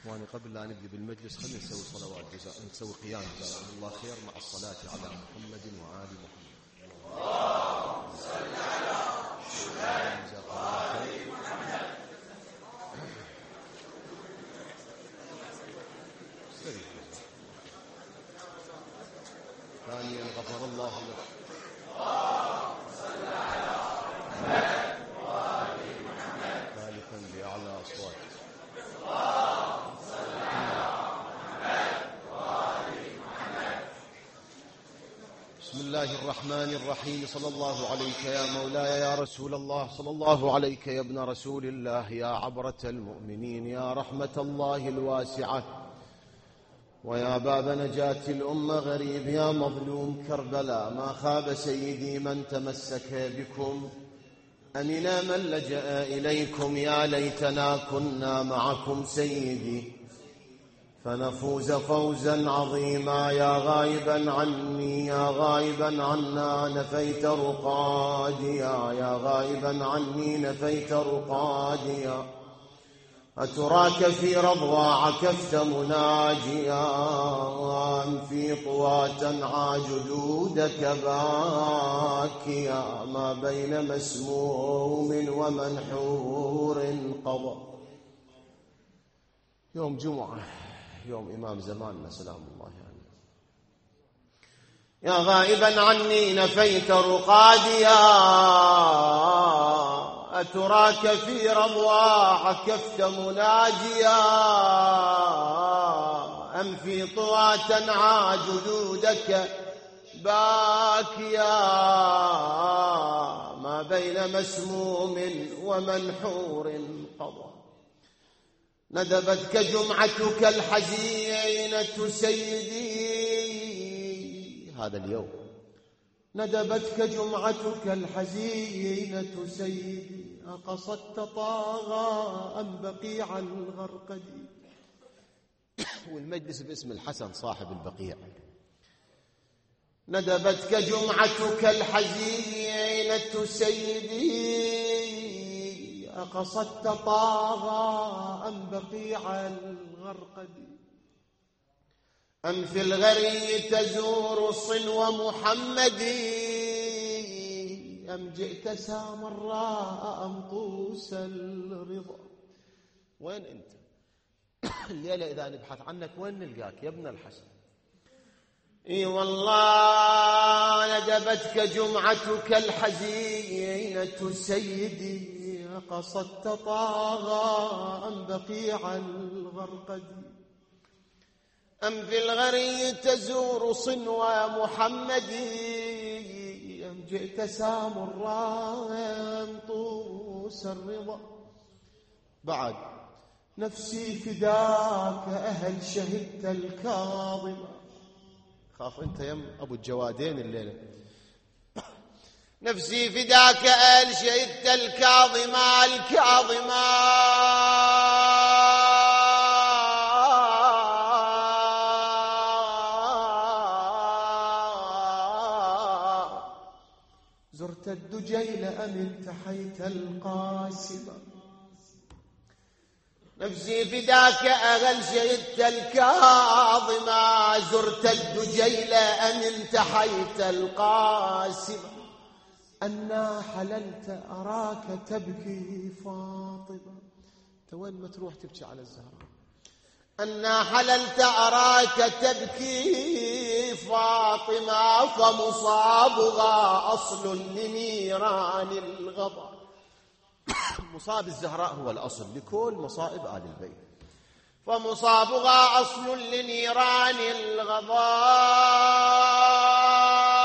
إخواني قبل لا نبدأ بالمجلس خلينا نسوي صلوات نسوي قيام جزاكم الله خير مع الصلاة على محمد وآل محمد. اللهم صل على محمد. ثانيا غفر الله لك. اللهم صل على محمد وآل محمد. ثالثا بأعلى أصوات. بسم الله الرحمن الرحيم. صلى الله عليك يا مولاي يا رسول الله، صلى الله عليك يا ابن رسول الله، يا عبرة المؤمنين، يا رحمة الله الواسعة، ويا باب نجاة الأمة غريب، يا مظلوم كربلاء. ما خاب سيدي من تمسك بكم، أمنا من لجأ إليكم. يا ليتنا كنا معكم سيدي فنفوز فوزا عظيما. يا غائبا عني، يا غائبا عنا نفيت رقاديا، يا غائبا عني نفيت رقاديا. أتراك في رضوى عكفت مناجيا، في طوى تنعى جدودك باكيا. ما بين مسموم ومنحور قضى. يوم جمعة، يوم إمام زماننا سلام الله عليه. يا غائبا عني نفيت رقاديا، أتراك في رضوى عكفت مناجيا. أم في طوى تنعى جدودك باكيا. ما بين مسموم ومنحور قضى. ندبتك جمعتك الحزينة سيدي هذا اليوم. ندبتك جمعتك الحزينة سيدي، أقصدت طاغى أم بقيع الغرقدي. والمجلس باسم الحسن صاحب البقيع. ندبتك جمعتك الحزينة سيدي، أقصدت طاغى أم بقيع الغرقد. أم في الغري تزور صنو محمد، أم جئت سامراء أم طوس الرضا. وين أنت الليلة إذا نبحث عنك وين نلقاك يا ابن الحسن؟ اي والله ندبتك جمعتك الحزينة سيدي، قصدت طاغى أم بقيع الغرقد. أم في الغري تزور صنو محمد، أم جئت سامراء أم طوس الرضا. بعد نفسي فداك أهل شهدت الكاظمة. خاف أنت يم أبو الجوادين الليلة. نفسي فداك أهل شهدت الكاظمة الكاظمة. زرت الدجيل أم انتحيت القاسمة. نفسي فداك أهل شهدت الكاظمة. زرت الدجيل أم انتحيت القاسمة. أنا حللت أراك تبكي فاطمة. وين ما تروح تبكي على الزهراء. أنا حللت أراك تبكي فاطمة، فمصابها أصل لنيران الغضب. مصاب الزهراء هو الأصل لكل مصائب آل البيت. فمصابها أصل لنيران الغضب.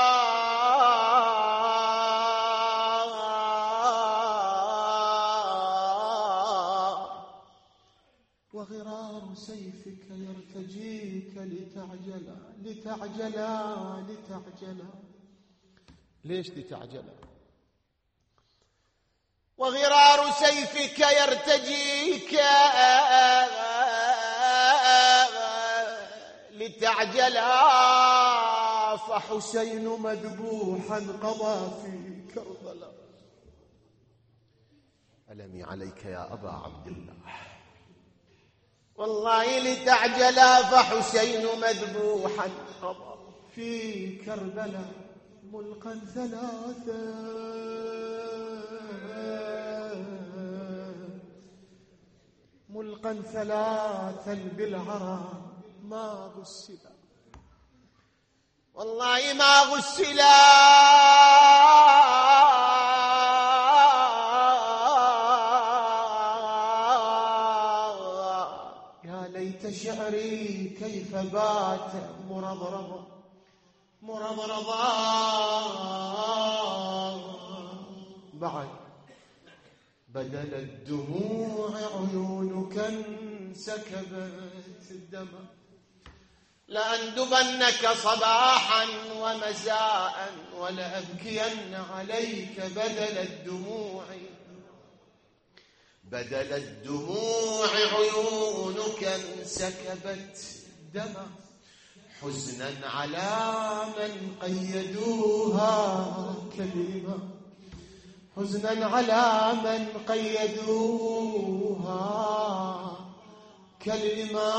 وغرار سيفك يرتجيك لتعجلا لتعجلا لتعجلا. ليش لتعجلا؟ وغرار سيفك يرتجيك لتعجلا. فحسين مذبوحا قضى في كربلاء. ألمي عليك يا أبا عبد الله. والله لتعجلا فحسين مذبوحا قضى في كربلاء ملقا ثلاثا، ملقا ثلاثا بالعرى ما غسلا، والله ما غسلا يا ليت شعري كيف بات مرضرضا مرضرضا بعد بدل الدموع عيونك انسكبت الدمع، لأندبنك صباحا ومساء ولأبكين عليك بدل الدموع، بدل الدموع عيونك انسكبت دمع، حزنا على من قيدوها كلمة، حزنا على من قيدوها كلمة،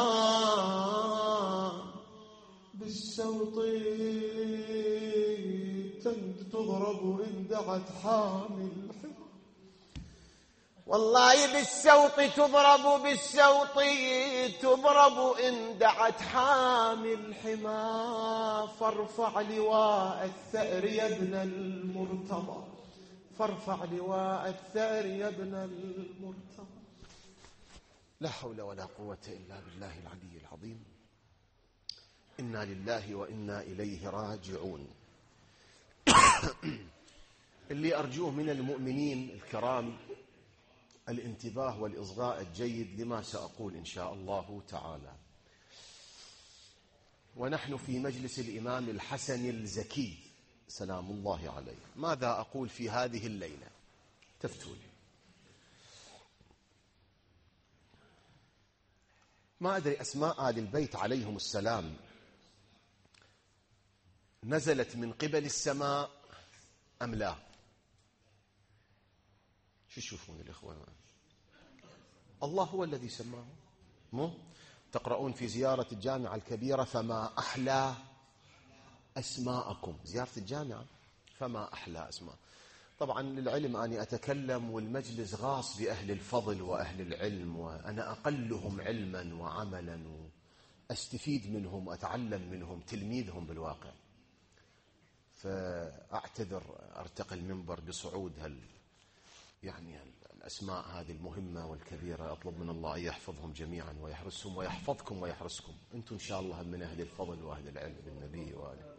بالسوط تضرب إن دعت حامل الحمى، والله بالسوط تضرب، بالسوط تضرب إن دعت حامل الحمى، فارفع لواء الثأر يا ابن المرتضى، فارفع لواء الثأر يا ابن المرتضى. لا حول ولا قوة إلا بالله العلي العظيم. إنا لله وإنا إليه راجعون. اللي أرجوه من المؤمنين الكرام الانتباه والإصغاء الجيد لما سأقول إن شاء الله تعالى. ونحن في مجلس الإمام الحسن الزكي سلام الله عليه. ماذا أقول في هذه الليلة؟ تفتوني. ما أدري أسماء آل البيت عليهم السلام نزلت من قبل السماء أم لا؟ شو تشوفون الإخوة؟ الله هو الذي سماه. مو تقرؤون في زيارة الجامعة الكبيرة فما أحلى أسماءكم، زيارة الجامعة فما أحلى أسماء. طبعا للعلم أني أتكلم والمجلس غاص بأهل الفضل وأهل العلم، وأنا أقلهم علما وعملا، وأستفيد منهم وأتعلم منهم، تلميذهم بالواقع. فأعتذر أرتقي المنبر بصعود يعني الأسماء هذه المهمة والكبيرة. أطلب من الله أن يحفظهم جميعا ويحرسهم ويحفظكم ويحرسكم. أنتم إن شاء الله من أهل الفضل وأهل العلم بالنبي وآله.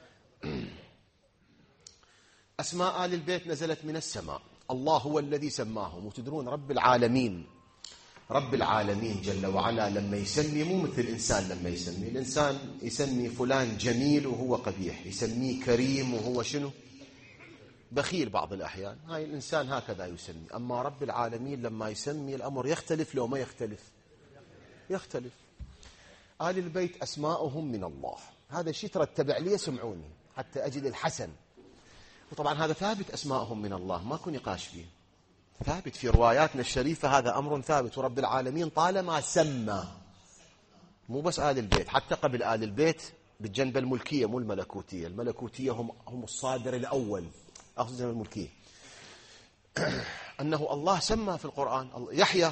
أسماء آل البيت نزلت من السماء، الله هو الذي سماهم. وتدرون رب العالمين، رب العالمين جل وعلا لما يسمي مو مثل الإنسان. لما يسمي الإنسان يسمي فلان جميل وهو قبيح، يسميه كريم وهو شنو؟ بخيل بعض الأحيان. هاي الإنسان هكذا يسمي. أما رب العالمين لما يسمي الأمر يختلف. لو ما يختلف يختلف. آل البيت أسماؤهم من الله. هذا الشيء ترتب عليه سمعوني حتى أجد الحسن. وطبعا هذا ثابت، أسماءهم من الله ماكو نقاش فيه، ثابت في رواياتنا الشريفة، هذا أمر ثابت. ورب العالمين طالما سمى، مو بس آل البيت، حتى قبل آل البيت بالجنبة الملكية مو الملكوتية. الملكوتية هم الصادر الأول، أخذ الملكية. أنه الله سمى في القرآن يحيى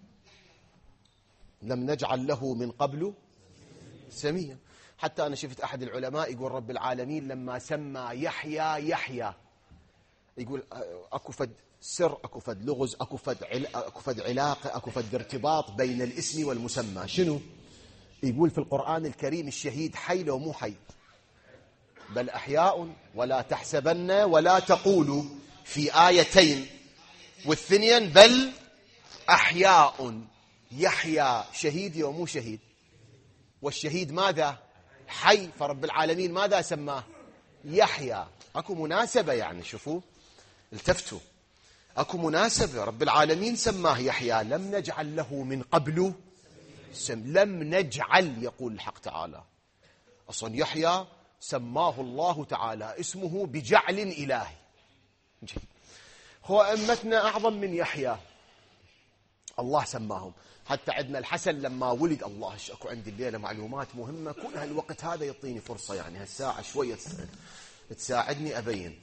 لم نجعل له من قبل سميا. حتى أنا شفت أحد العلماء يقول رب العالمين لما سمى يحيى يقول أكو فد سر، أكو فد لغز، أكو فد علاقة، أكو فد ارتباط بين الاسم والمسمى. شنو؟ يقول في القرآن الكريم الشهيد حي لو مو حي، بل أحياء ولا تحسبن ولا تقولوا في آيتين والثنين بل أحياء. يحيى شهيد يوم مو شهيد، والشهيد ماذا؟ حي. فرب العالمين ماذا سماه؟ يحيى. أكو مناسبة يعني، شوفوا التفتوا، أكو مناسبة. رب العالمين سماه يحيى، لم نجعل له من قبل لم نجعل، يقول الحق تعالى. أصلا يحيى سماه الله تعالى اسمه بجعل إلهي. هو أمتنا أعظم من يحيى، الله سماهم. حتى عندنا الحسن لما ولد، الله اكو عندي الليلة معلومات مهمة، كل هالوقت هذا يعطيني فرصة، يعني هالساعة شوية تساعدني أبين.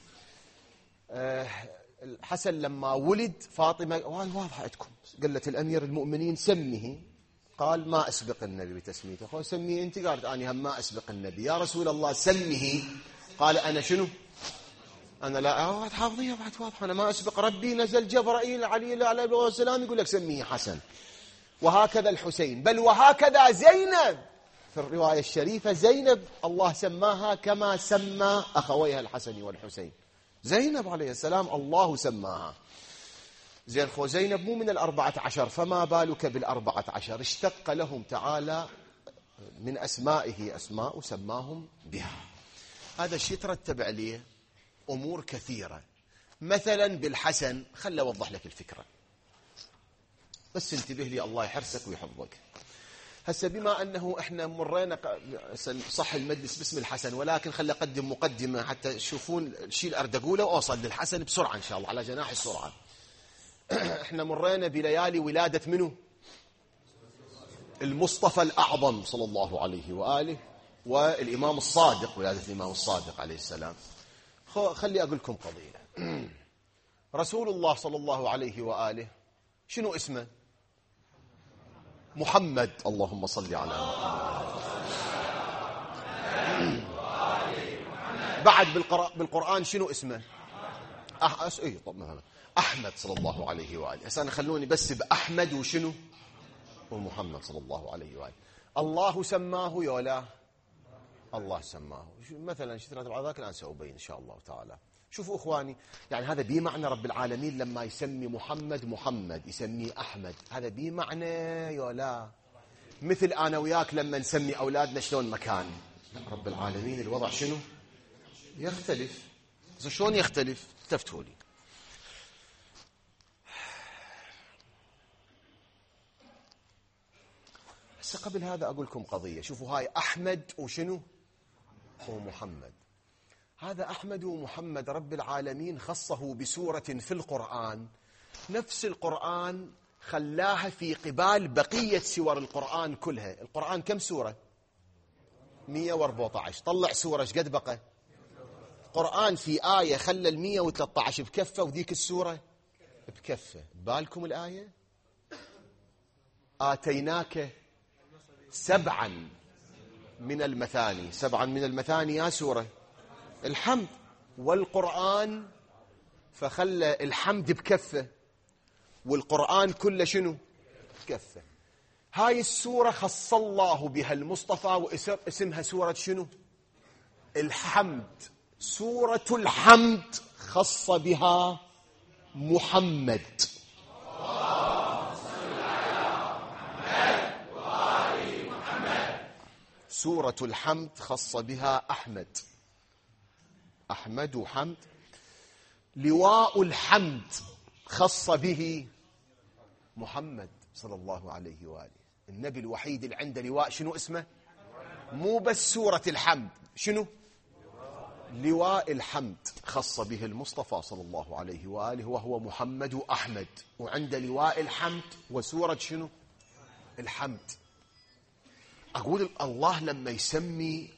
الحسن لما ولد فاطمة واضحة عندكم، قالت الأمير المؤمنين سمه، قال ما أسبق النبي بتسميته. قال سميه أنت، قالت أنا هم ما أسبق النبي. يا رسول الله سمه، قال أنا شنو؟ أنا لا حافظيها بعد واضحة، أنا ما أسبق ربي. نزل جبرائيل عليه السلام يقول لك سميه حسن. وهكذا الحسين، بل وهكذا زينب في الرواية الشريفة، زينب الله سماها كما سمى أخويها الحسن والحسين. زينب عليه السلام الله سماها. زين، خو زينب مو من 14، فما بالك بال14؟ اشتق لهم تعالى من أسمائه أسماء وسماهم بها. هذا الشيء ترتب عليه أمور كثيرة. مثلا بالحسن، خل أوضح لك الفكرة بس انتبه لي، الله يحرسك ويحفظك. هسه بما أنه إحنا مرينا صح المجلس باسم الحسن، ولكن خل أقدم مقدمة حتى تشوفون الشيء اللي أريد أقوله وأوصل للحسن بسرعة إن شاء الله على جناح السرعة. إحنا مرينا بليالي ولادة منه؟ المصطفى الأعظم صلى الله عليه وآله، والإمام الصادق، ولادة الإمام الصادق عليه السلام. خلي أقول لكم قضية. رسول الله صلى الله عليه وآله شنو اسمه؟ محمد. اللهم صل على محمد. بعد بالقرآن شنو اسمه؟ أحمد صلى الله عليه وآله. هسه أنا خلوني بس بأحمد وشنو؟ ومحمد صلى الله عليه وآله. الله سماه يولا؟ الله سماه. مثلا شترات بعد ذاك الآن سأبين إن شاء الله تعالى. شوفوا إخواني، يعني هذا بمعنى رب العالمين لما يسمي محمد يسميه أحمد، هذا بمعنى يولا؟ مثل أنا وياك لما نسمي أولادنا شلون مكان، رب العالمين الوضع شنو؟ يختلف. شلون يختلف؟ تفتوا لي. بس قبل هذا أقول لكم قضية. شوفوا هاي أحمد وشنو؟ ومحمد. هذا أحمد ومحمد رب العالمين خصه بسورة في القرآن، نفس القرآن خلاها في قبال بقية سور القرآن كلها. القرآن كم سورة؟ 114. طلع سورة ايش قد بقى؟ القرآن في آية خلى 113 بكفة وذيك السورة بكفة. بالكم الآية؟ آتيناك 7 من المثاني. 7 من المثاني يا سورة الحمد، والقرآن فخلى الحمد بكفة والقرآن كله شنو؟ بكفة. هاي السورة خص الله بها المصطفى واسمها سورة شنو؟ الحمد. سورة الحمد خص بها محمد. سورة الحمد خص بها أحمد. أحمد وحمد. لواء الحمد خص به محمد صلى الله عليه وآله. النبي الوحيد اللي عنده لواء شنو اسمه؟ مو بس سورة الحمد، شنو؟ لواء الحمد خص به المصطفى صلى الله عليه وآله، وهو محمد وأحمد، وعنده لواء الحمد وسورة شنو؟ الحمد. أقول الله لما يسمي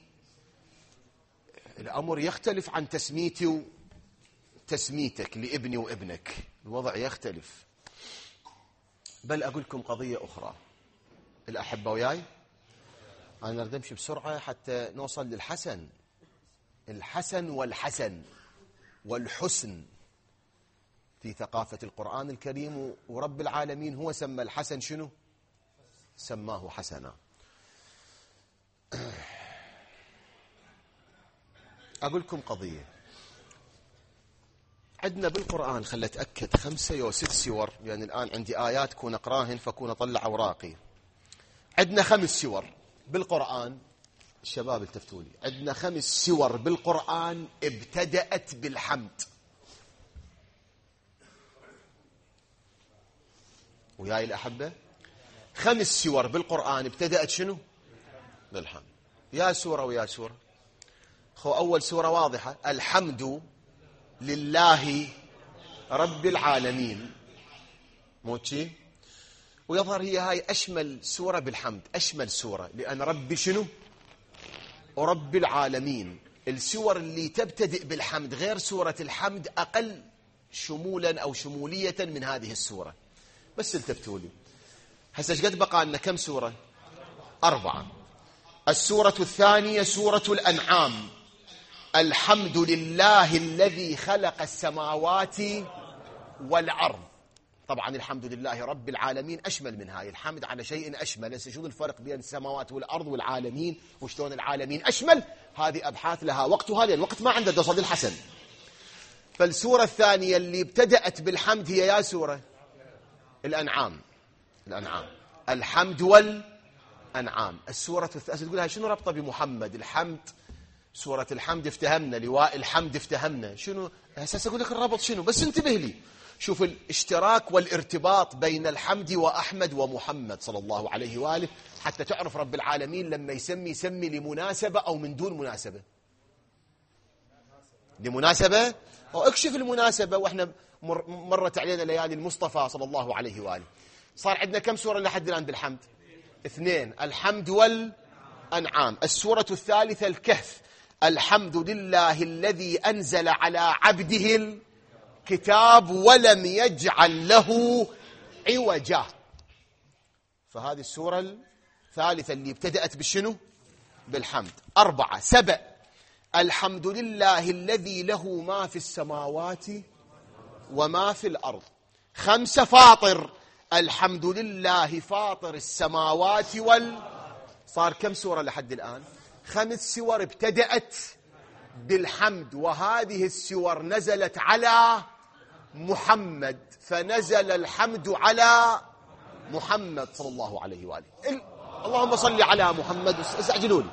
الأمر يختلف عن تسميتي وتسميتك لابني وابنك، الوضع يختلف. بل أقول لكم قضية أخرى الأحبة وياي، أنا أريد أمشي بسرعة حتى نوصل للحسن. الحسن والحسن والحسن في ثقافة القرآن الكريم، ورب العالمين هو سمى الحسن شنو؟ سماه حسنا. أقول لكم قضية. عندنا بالقرآن، خلت أتأكد 5 أو 6 سور، يعني الآن عندي آيات كون أقراهن فكون أطلع أوراقي. عندنا 5 سور بالقرآن، الشباب التفتوا لي، عندنا 5 سور بالقرآن ابتدأت بالحمد. وياي الأحبة، 5 سور بالقرآن ابتدأت شنو؟ بالحمد. يا سورة ويا سورة. أول سورة واضحة، الحمد لله رب العالمين، موتشي. ويظهر هي هاي أشمل سورة بالحمد، أشمل سورة، لأن ربي شنو؟ ورب العالمين. السور اللي تبتدئ بالحمد غير سورة الحمد أقل شمولا أو شمولية من هذه السورة. بس التفتوا لي هسه ايش قد بقى لنا؟ كم سورة؟ 4. السورة الثانية سورة الأنعام. الحمد لله الذي خلق السماوات والأرض. طبعا الحمد لله رب العالمين أشمل من هاي. الحمد على شيء أشمل. هسه شو الفرق بين السماوات والأرض والعالمين، وشلون العالمين أشمل؟ هذه أبحاث لها وقتها، لأن الوقت ما عنده صدى الحسن. فالسورة الثانية اللي ابتدأت بالحمد هي يا سورة الأنعام. الأنعام، الحمد والأنعام. السورة الثالثة تقول هاي شنو ربطة بمحمد؟ الحمد، سورة الحمد افتهمنا، لواء الحمد افتهمنا، شنو هسه أقول لك الربط شنو؟ بس انتبه لي، شوف الاشتراك والارتباط بين الحمد وأحمد ومحمد صلى الله عليه وآله، حتى تعرف رب العالمين لما يسمي لمناسبة أو من دون مناسبة. لمناسبة أو اكشف المناسبة. وإحنا مرت علينا ليالي المصطفى صلى الله عليه وآله. صار عندنا كم سورة لحد الآن بالحمد؟ 2. الحمد والأنعام. السورة الثالثة الكهف. الحمد لله الذي أنزل على عبده الكتاب ولم يجعل له عوجا. فهذه السورة الثالثة اللي ابتدأت بالشنو؟ بالحمد. 4. 7. الحمد لله الذي له ما في السماوات وما في الأرض. 5. فاطر. الحمد لله فاطر السماوات صار كم سورة لحد الآن؟ 5 سور ابتدأت بالحمد، وهذه السور نزلت على محمد، فنزل الحمد على محمد صلى الله عليه وآله. اللهم صل على محمد. استعجلوا لي.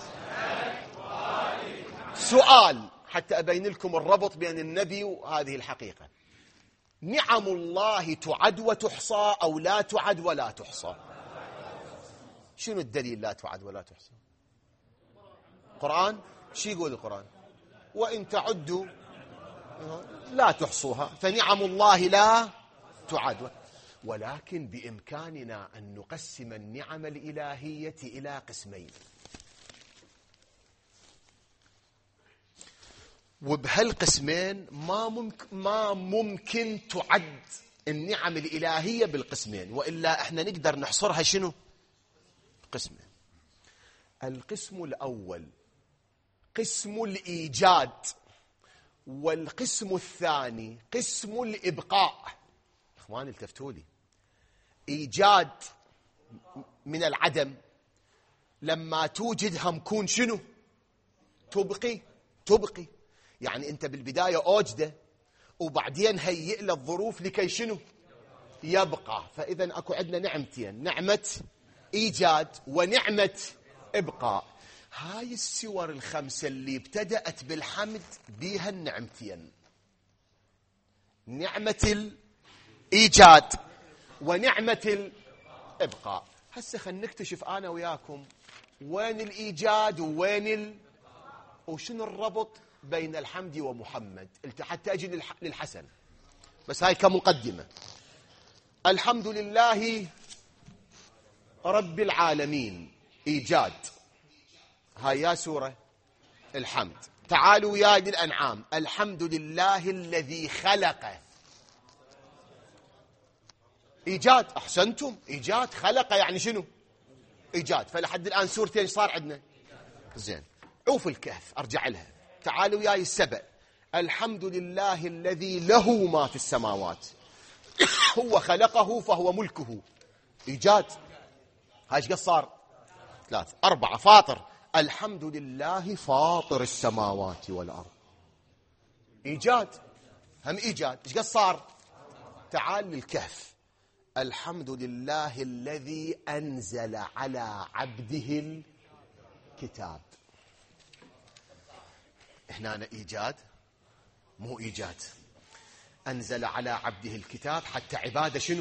سؤال حتى أبين لكم الربط بين النبي وهذه الحقيقة. نعم الله تعد وتحصى أو لا تعد ولا تحصى؟ شنو الدليل لا تعد ولا تحصى؟ القرآن شو يقول القرآن؟ وإن تعدوا لا تحصوها. فنعم الله لا تعد، ولكن بإمكاننا أن نقسم النعم الإلهية إلى قسمين، وبهالقسمين ما ممكن تعد النعم الإلهية بالقسمين، وإلا احنا نقدر نحصرها شنو؟ قسمين. القسم الأول قسم الإيجاد، والقسم الثاني قسم الإبقاء. إخواني التفتوا لي. إيجاد من العدم، لما توجدها مكون شنو؟ تبقي. يعني أنت بالبداية أوجده وبعدين هيئ له الظروف لكي شنو؟ يبقى. فإذا أكو عندنا نعمتين، نعمة إيجاد ونعمة إبقاء. هاي السور الخمسة اللي ابتدأت بالحمد بيها النعمتين، نعمة الإيجاد ونعمة الإبقاء. هسه خلينا نكتشف أنا وياكم وين الإيجاد وين وشنو الربط بين الحمد ومحمد، حتى أجي للحسن. بس هاي كمقدمة. الحمد لله رب العالمين إيجاد، هاي يا سورة الحمد. تعالوا يا للأنعام. الحمد لله الذي خلق، إيجاد. أحسنتم، إيجاد. خلق يعني شنو؟ إيجاد. فلحد الآن سورتين صار عندنا. زين، عوف الكهف أرجع لها. تعالوا يا السبع. الحمد لله الذي له ما في السماوات هو خلقه فهو ملكه، إيجاد. هاي ايش قد صار؟ 3. 4. فاطر. الحمد لله فاطر السماوات والأرض، إيجاد، هم إيجاد. ايش قد صار؟ تعال للكهف. الحمد لله الذي أنزل على عبده الكتاب. هنا إيجاد مو إيجاد. أنزل على عبده الكتاب حتى عبادة شنو؟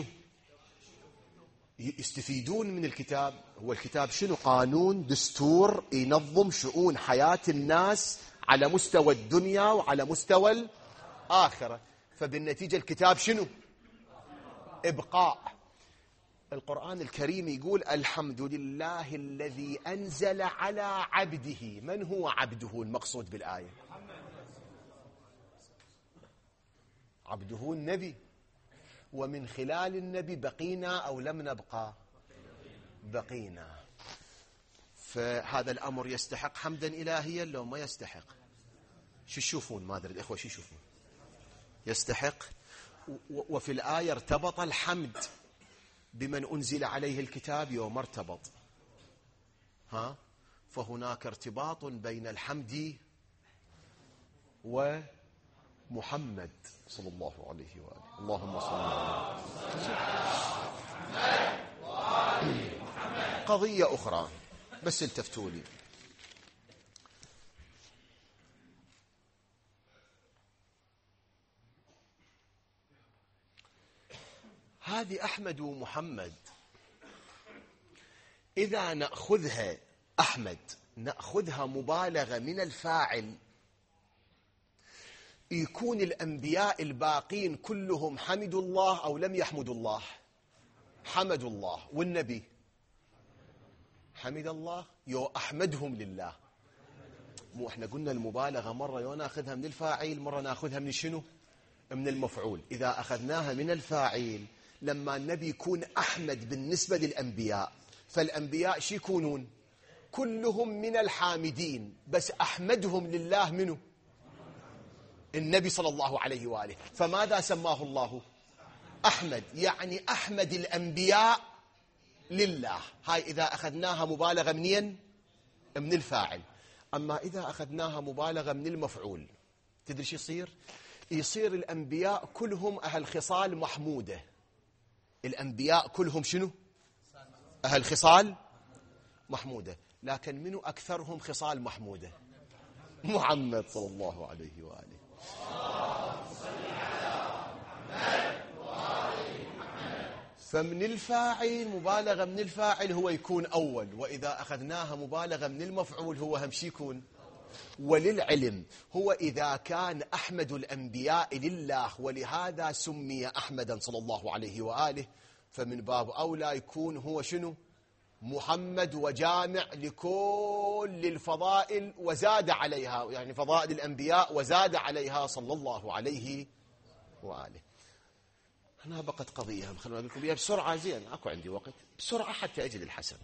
يستفيدون من الكتاب. هو الكتاب شنو؟ قانون، دستور ينظم شؤون حياة الناس على مستوى الدنيا وعلى مستوى الآخرة. فبالنتيجة الكتاب شنو؟ إبقاء. القرآن الكريم يقول الحمد لله الذي أنزل على عبده. من هو عبده المقصود بالآية؟ عبده النبي، ومن خلال النبي بقينا أو لم نبقى؟ بقينا. فهذا الأمر يستحق حمدا إلهيا لو ما يستحق؟ شو تشوفون؟ ما أدري الإخوة شو يشوفون؟ يستحق. وفي الآية ارتبط الحمد بمن أنزل عليه الكتاب يوم ارتبط. فهناك ارتباط بين الحمد ومحمد صلى الله عليه وآله. اللهم صل على محمد. قضية أخرى بس التفتوا لي. هذه أحمد ومحمد إذا نأخذها أحمد نأخذها مبالغة من الفاعل، يكون الأنبياء الباقين كلهم حمدوا الله أو لم يحمدوا الله؟ حمدوا الله. والنبي حمد الله يو أحمدهم لله. مو احنا قلنا المبالغة مرة يو ناخذها من الفاعل، مرة ناخذها من شنو؟ من المفعول. إذا أخذناها من الفاعل لما النبي يكون أحمد بالنسبة للأنبياء، فالأنبياء شو يكونون؟ كلهم من الحامدين، بس أحمدهم لله منه؟ النبي صلى الله عليه وآله. فماذا سماه الله؟ أحمد، يعني أحمد الأنبياء لله. هاي إذا أخذناها مبالغة منين؟ من الفاعل. أما إذا أخذناها مبالغة من المفعول، تدري شو يصير؟ يصير الأنبياء كلهم أهل خصال محمودة. الأنبياء كلهم شنو؟ أهل خصال محمودة. لكن منو أكثرهم خصال محمودة؟ محمد صلى الله عليه وآله. فمن الفاعل مبالغة من الفاعل هو يكون أول، وإذا أخذناها مبالغة من المفعول هو هم شي يكون. وللعلم هو إذا كان أحمد الأنبياء لله ولهذا سمي أحمدا صلى الله عليه وآله، فمن باب أولى يكون هو شنو؟ محمد، وجامع لكل الفضائل وزاد عليها، يعني فضائل الأنبياء وزاد عليها صلى الله عليه وآله. أنا بقت قضية خلونا أقول لكم بيها بسرعة، زين أكو عندي وقت بسرعة حتى أجد الحسن.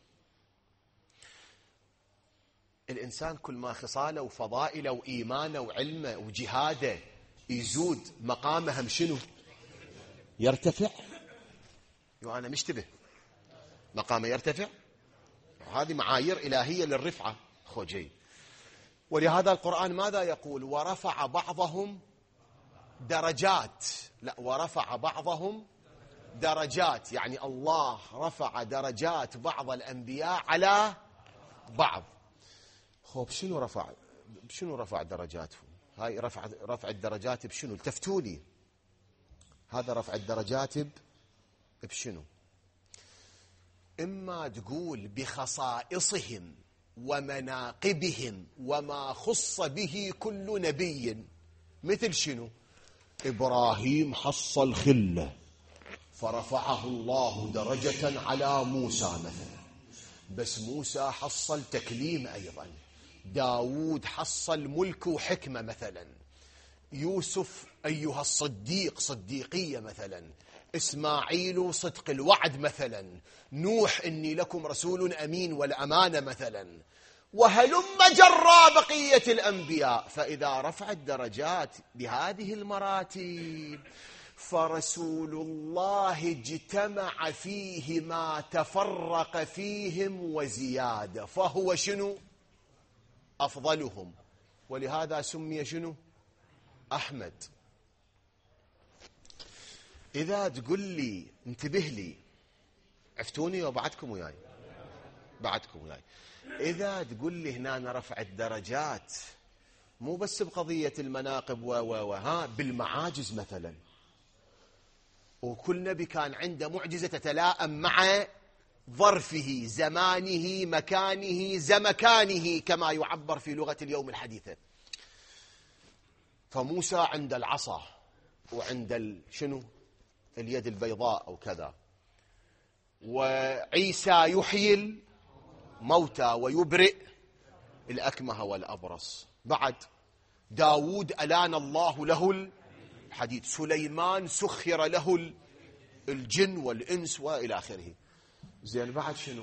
الإنسان كل ما خصاله وفضائله وإيمانه وعلمه وجهاده يزود مقامه هم شنو؟ يرتفع. وأنا مشتبه مقامه يرتفع. هذه معايير إلهية للرفعة خوجي. ولهذا القرآن ماذا يقول؟ ورفع بعضهم درجات. لا، ورفع بعضهم درجات، يعني الله رفع درجات بعض الأنبياء على بعض. خوب شنو رفع؟ شنو رفع درجاتهم؟ هاي رفع الدرجات بشنو؟ التفتوا لي. هذا رفع الدرجات بشنو؟ إما تقول بخصائصهم ومناقبهم وما خص به كل نبي، مثل شنو؟ إبراهيم حصل خلة فرفعه الله درجة على موسى مثلا، بس موسى حصل تكليم أيضا. داود حصل ملك وحكمة مثلا. يوسف أيها الصديق صديقية مثلا. إسماعيل صدق الوعد مثلا. نوح إني لكم رسول أمين والأمانة مثلا. وهلم جرى بقية الأنبياء. فإذا رفع الدرجات بهذه المراتب، فرسول الله اجتمع فيه ما تفرق فيهم وزيادة، فهو شنو؟ أفضلهم. ولهذا سمي شنو؟ أحمد. إذا تقول لي انتبه لي، عفتوني وبعدكم وياي، بعدكم وياي. إذا تقول لي هنا رفع الدرجات مو بس بقضية المناقب وها بالمعاجز مثلا، وكل نبي كان عنده معجزة تتلائم مع ظرفه، زمانه، مكانه، زمكانه كما يعبر في لغة اليوم الحديثة. فموسى عند العصا وعند شنو؟ اليد البيضاء أو كذا. وعيسى يحيي الموتى ويبرئ الأكمه والأبرص. بعد داود ألان الله له الحديد، سليمان سخر له الجن والإنس وإلى آخره. زين بعد شنو؟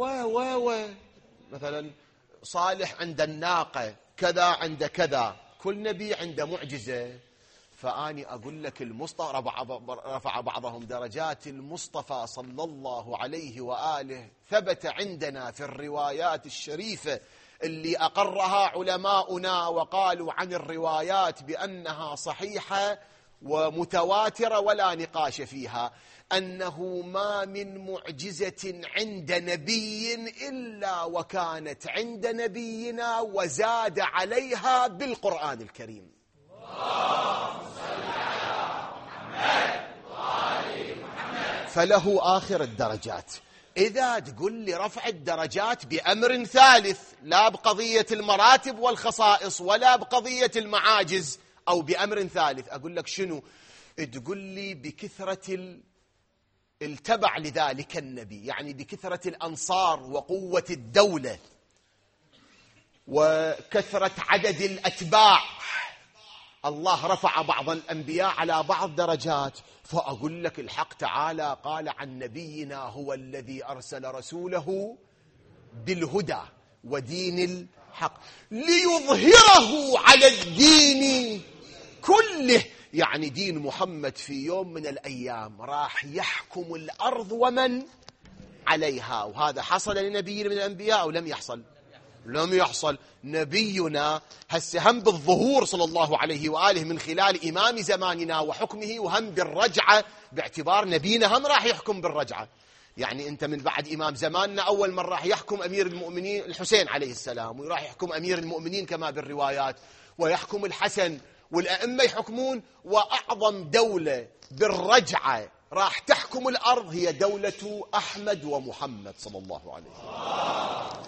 مثلا صالح عند الناقة، كذا عند كذا، كل نبي عنده معجزة. فأني أقول لك المصطفى رفع بعضهم درجات. المصطفى صلى الله عليه وآله ثبت عندنا في الروايات الشريفة اللي أقرها علماؤنا وقالوا عن الروايات بأنها صحيحة ومتواترة ولا نقاش فيها، أنه ما من معجزة عند نبي إلا وكانت عند نبينا وزاد عليها بالقرآن الكريم. فله آخر الدرجات. إذا تقول لي رفع الدرجات بأمر ثالث، لا بقضية المراتب والخصائص ولا بقضية المعاجز، أو بأمر ثالث، أقول لك شنو؟ تقول لي بكثرة التبع لذلك النبي، يعني بكثرة الأنصار وقوة الدولة وكثرة عدد الأتباع. الله رفع بعض الأنبياء على بعض درجات. فأقول لك الحق تعالى قال عن نبينا هو الذي أرسل رسوله بالهدى ودين الحق ليظهره على الدين كله. يعني دين محمد في يوم من الأيام راح يحكم الأرض ومن عليها. وهذا حصل لنبي من الأنبياء أو لم يحصل؟ لم يحصل. نبينا هسه هم بالظهور صلى الله عليه وآله من خلال إمام زماننا وحكمه، وهم بالرجعة باعتبار نبينا هم راح يحكم بالرجعة. يعني أنت من بعد إمام زماننا أول من راح يحكم أمير المؤمنين الحسين عليه السلام، وراح يحكم أمير المؤمنين كما بالروايات، ويحكم الحسن، والأئمة يحكمون. وأعظم دولة بالرجعة راح تحكم الأرض هي دولة أحمد ومحمد صلى الله عليه وسلم.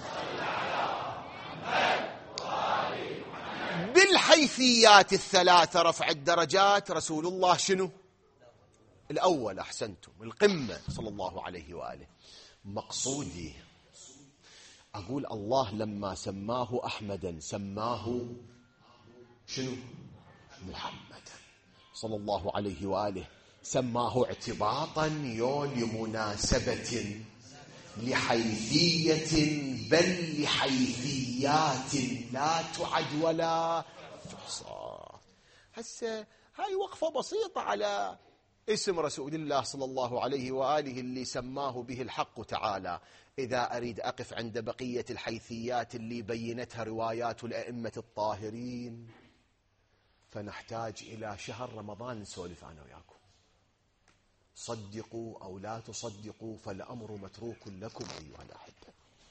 بالحيثيات الثلاثة رفع الدرجات رسول الله شنو؟ الأول. أحسنتم، القمة صلى الله عليه وآله. مقصودي أقول الله لما سماه أحمدا سماه شنو؟ محمدا صلى الله عليه وآله. سماه اعتباطا لمناسبة لحيثية، بل لحيثيات لا تعد ولا تحصى. هسه هاي وقفة بسيطة على اسم رسول الله صلى الله عليه وآله اللي سماه به الحق تعالى. إذا أريد أقف عند بقية الحيثيات اللي بينتها روايات الأئمة الطاهرين فنحتاج إلى شهر رمضان نسولف أنا وياكم. صدقوا أو لا تصدقوا فالأمر متروك لكم أيها الأحبة.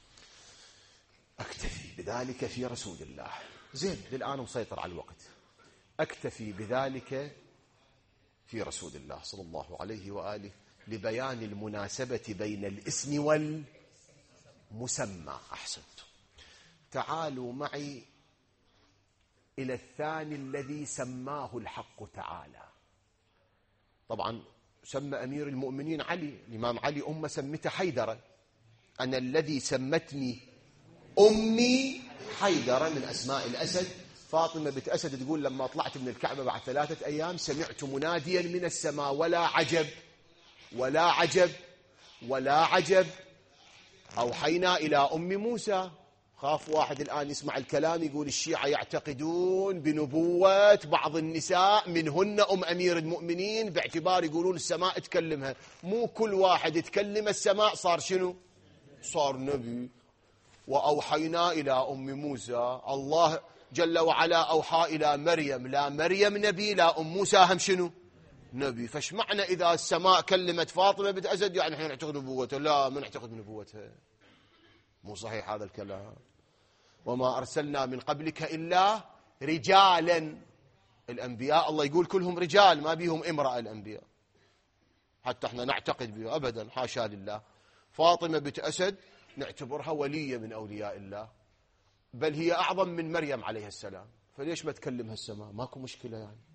أكتفي بذلك في رسول الله. زين، للآن مسيطر على الوقت. أكتفي بذلك في رسول الله صلى الله عليه وآله لبيان المناسبة بين الاسم والمسمى. أحسنتم. تعالوا معي إلى الثاني الذي سماه الحق تعالى. طبعا سمى أمير المؤمنين علي، الإمام علي أمه سمته حيدرة. أنا الذي سمتني أمي حيدرة من أسماء الأسد. فاطمة بنت أسد تقول لما طلعت من الكعبة بعد 3 أيام سمعت مناديا من السماء ولا عجب ولا عجب ولا عجب، أوحينا إلى أم موسى. خاف واحد الآن يسمع الكلام يقول الشيعة يعتقدون بنبوة بعض النساء منهن أم أمير المؤمنين باعتبار يقولون السماء تكلمها. مو كل واحد يتكلم السماء صار شنو؟ صار نبي. وأوحينا إلى أم موسى. الله جل وعلا أوحى إلى مريم، لا مريم نبي لا أم موسى هم شنو؟ نبي. فش معنى إذا السماء كلمت فاطمة بنت أسد يعني احنا نعتقد بنبوتها؟ لا، ما نعتقد بنبوتها، مو صحيح هذا الكلام. وما أرسلنا من قبلك إلا رجالا. الأنبياء الله يقول كلهم رجال، ما بيهم امرأة الأنبياء حتى احنا نعتقد بها أبدا، حاشا لله. فاطمة بنت أسد نعتبرها ولية من أولياء الله، بل هي أعظم من مريم عليه السلام. فليش ما تكلمها السماء؟ ماكو مشكلة يعني.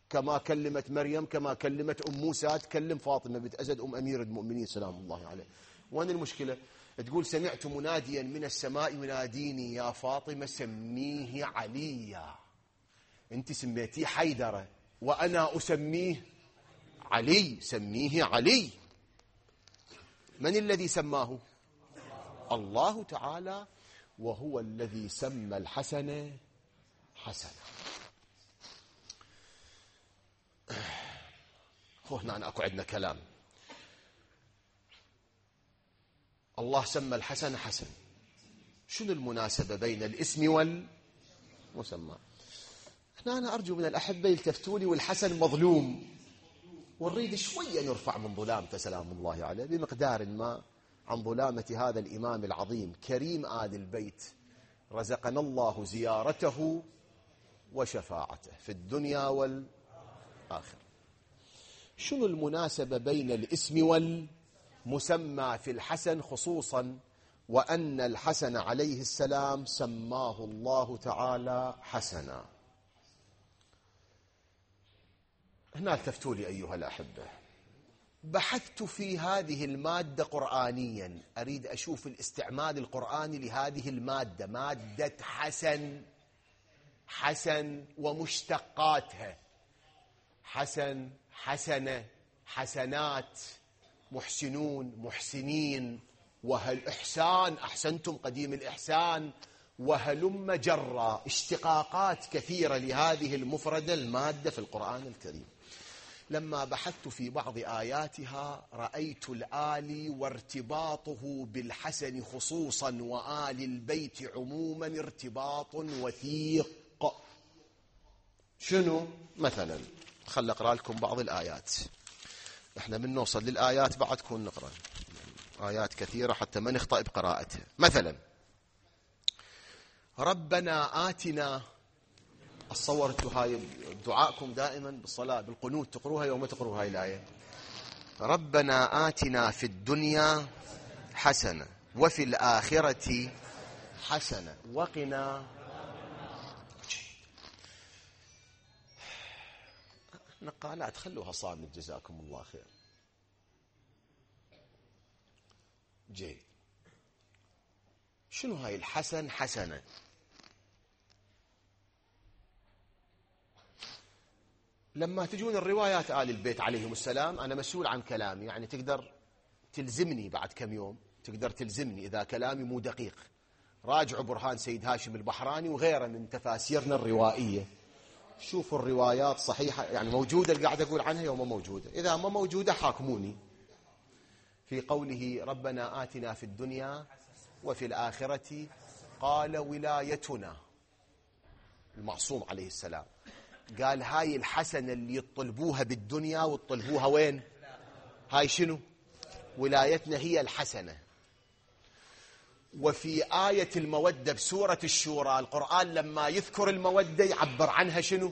كما كلمت مريم، كما كلمت أم موسى، تكلم فاطمة بنت أسد أم أمير المؤمنين سلام الله عليه. وين المشكلة؟ تقول سمعت مناديا من السماء يناديني يا فاطمة سميه عليا. أنت سميتيه حيدرة وأنا أسميه علي، سميه علي. من الذي سماه؟ الله تعالى، وهو الذي سمى الحسن حسنا. هنا أكو عندنا كلام. الله سمى الحسن حسن، شنو المناسبة بين الاسم والمسمى؟ هنا أنا أرجو من الأحبة يلتفتوا لي، والحسن مظلوم ونريد شوية نرفع من ظلامته سلام الله عليه بمقدار ما عن ظلامة هذا الإمام العظيم كريم آل البيت، رزقنا الله زيارته وشفاعته في الدنيا والآخرة. شنو المناسبة بين الاسم والمسمى في الحسن خصوصا، وأن الحسن عليه السلام سماه الله تعالى حسنا؟ هنا التفتوا لي أيها الأحبة. بحثت في هذه المادة قرآنيا، أريد أشوف الاستعمال القرآني لهذه المادة، مادة حسن، حسن ومشتقاتها، حسن، حسنة، حسنات، محسنون، محسنين، وهل إحسان، أحسنتم قديم الإحسان، وهلم جرى، اشتقاقات كثيرة لهذه المفردة المادة في القرآن الكريم. لما بحثت في بعض آياتها رأيت الآلي وارتباطه بالحسن خصوصا وآل البيت عموما ارتباط وثيق. شنو؟ مثلا خل أقرأ لكم بعض الآيات، احنا من نوصل للآيات بعد كون نقرأ آيات كثيرة حتى ما نخطأ بقراءتها. مثلا ربنا آتنا، صورتوا هاي دعائكم دائما بالصلاة بالقنوت تقروها يوم تقروا هاي الآية. ربنا آتنا في الدنيا حسنة وفي الآخرة حسنة وقنا. نقالات خلوها صامت جزاكم الله خير. جيد. شنو هاي الحسن حسنة؟ لما تجون الروايات آل البيت عليهم السلام، أنا مسؤول عن كلامي، يعني تقدر تلزمني بعد كم يوم، تقدر تلزمني إذا كلامي مو دقيق. راجعوا برهان سيد هاشم البحراني وغيره من تفاسيرنا الروائية، شوفوا الروايات صحيحة، يعني موجودة اللي قاعد أقول عنها يوم موجودة، إذا ما موجودة حاكموني. في قوله ربنا آتنا في الدنيا وفي الآخرة، قال ولايتنا المعصوم عليه السلام، قال هاي الحسنة اللي يطلبوها بالدنيا ويطلبوها وين؟ هاي شنو؟ ولايتنا هي الحسنة. وفي آية المودة بسورة الشورى، القرآن لما يذكر المودة يعبر عنها شنو؟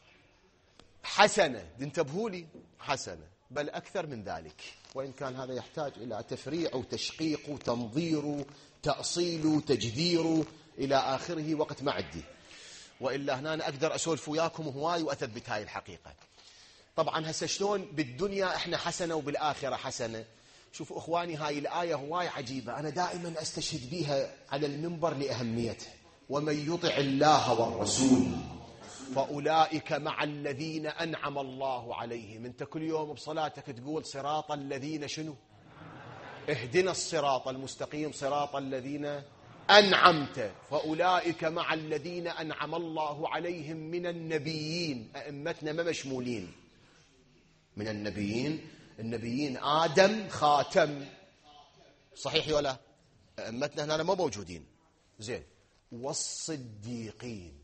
حسنة. انتبهوا لي، حسنة، بل أكثر من ذلك، وإن كان هذا يحتاج إلى تفريع وتشقيق وتنظير وتأصيل وتجذير إلى آخره، وقت ما عندي، وإلا هنا أنا أقدر أسولف وياكم هواي وأثبت هاي الحقيقة. طبعا هسه شلون بالدنيا إحنا حسنة وبالآخرة حسنة؟ شوفوا إخواني، هاي الآية هواي عجيبة، أنا دائما أستشهد بها على المنبر لأهميتها. ومن يطع الله والرسول فأولئك مع الذين أنعم الله عليهم. أنت كل يوم بصلاتك تقول صراط الذين شنو؟ اهدنا الصراط المستقيم صراط الذين أنعمت، فأولئك مع الذين أنعم الله عليهم من النبيين. أئمتنا ما مشمولين من النبيين، النبيين آدم خاتم، صحيح ولا؟ أئمتنا هنا ما موجودين. زين. والصديقين،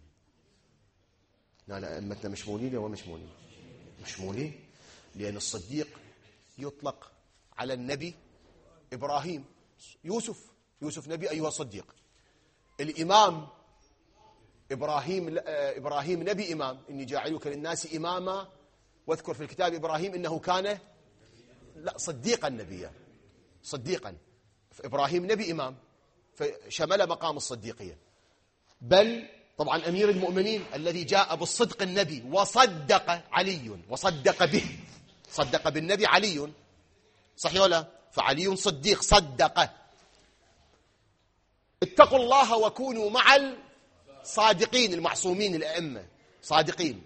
لا أئمتنا مشمولين ولا مشمولين؟ مشمولين، لأن الصديق يطلق على النبي إبراهيم، يوسف نبي أيها الصديق. الإمام إبراهيم نبي إمام، إني جاعلك للناس إماما، واذكر في الكتاب إبراهيم إنه كان صديقا نبيا، صديقا. إبراهيم نبي إمام، فشمل مقام الصديقية. بل طبعا أمير المؤمنين الذي جاء بالصدق النبي وصدق علي وصدق به، صدق بالنبي علي، صحيح ولا؟ فعلي صديق صدق. اتقوا الله وكونوا مع الصادقين المعصومين الأئمة صادقين.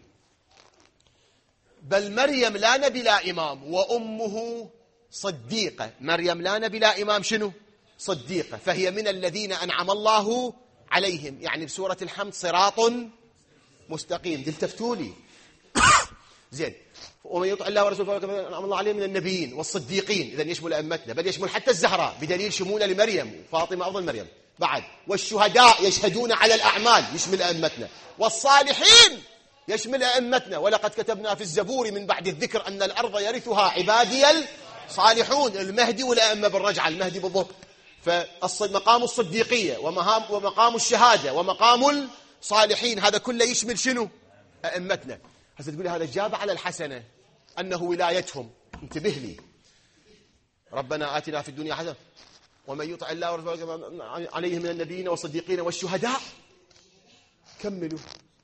بل مريم لا نبي لا إمام وأمه صديقة. مريم لا نبي لا إمام شنو؟ صديقة، فهي من الذين أنعم الله عليهم، يعني بسورة الحمد صراط مستقيم. دلتفتوا لي زين. ومن يطع الله ورسوله فقد أنعم الله عليه من النبيين والصديقين، إذن يشمل أئمتنا، بل يشمل حتى الزهراء بدليل شمولة لمريم، فاطمة أفضل مريم بعد. والشهداء يشهدون على الأعمال، يشمل أئمتنا. والصالحين يشمل أئمتنا. ولقد كتبنا في الزبور من بعد الذكر أن الأرض يرثها عبادي الصالحون. المهدي والأئمة بالرجعة، المهدي بالضبط. فمقام الصديقية ومقام الشهادة ومقام الصالحين هذا كله يشمل شنو؟ أئمتنا. هسه تقول هذا جاب على الحسنة أنه ولايتهم. انتبه لي، ربنا آتنا في الدنيا حسنة ومن يطع الله ورسوله عليه من النبيين والصديقين والشهداء. كملوا.